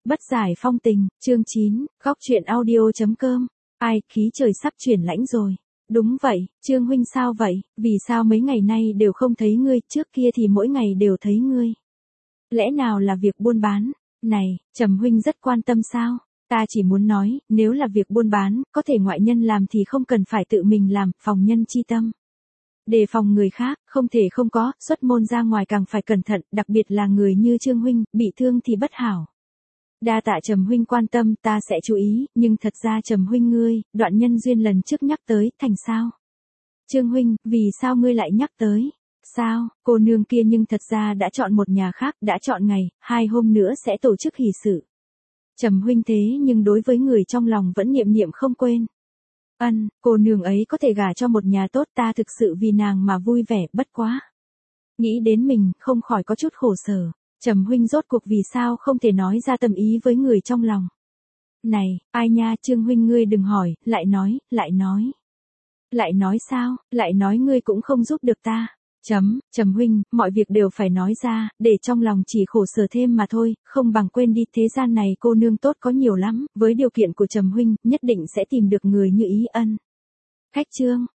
Bất giải phong tình, chương 9, góc truyện audio.com. Ai, khí trời sắp chuyển lãnh rồi. Đúng vậy, Trương huynh sao vậy, vì sao mấy ngày nay đều không thấy ngươi, trước kia thì mỗi ngày đều thấy ngươi. Lẽ nào là việc buôn bán? Này, Trầm huynh rất quan tâm sao? Ta chỉ muốn nói, nếu là việc buôn bán, có thể ngoại nhân làm thì không cần phải tự mình làm, phòng nhân chi tâm. Đề phòng người khác, không thể không có, xuất môn ra ngoài càng phải cẩn thận, đặc biệt là người như Trương huynh, bị thương thì bất hảo. Đa tạ Trầm huynh quan tâm, ta sẽ chú ý, nhưng thật ra Trầm huynh ngươi, đoạn nhân duyên lần trước nhắc tới, thành sao? Trương huynh, vì sao ngươi lại nhắc tới? Sao, cô nương kia nhưng thật ra đã chọn một nhà khác, đã chọn ngày, 2 hôm nữa sẽ tổ chức hỷ sự. Trầm huynh thế nhưng đối với người trong lòng vẫn niệm niệm không quên. Cô nương ấy có thể gả cho một nhà tốt, ta thực sự vì nàng mà vui vẻ, bất quá. Nghĩ đến mình, không khỏi có chút khổ sở. Trầm huynh rốt cuộc vì sao không thể nói ra tâm ý với người trong lòng. Này, ai nha, Trương huynh ngươi đừng hỏi, lại nói. Lại nói sao, lại nói ngươi cũng không giúp được ta. Trầm huynh, mọi việc đều phải nói ra, để trong lòng chỉ khổ sở thêm mà thôi, không bằng quên đi, thế gian này cô nương tốt có nhiều lắm, với điều kiện của Trầm huynh, nhất định sẽ tìm được người như ý. Khách Trương,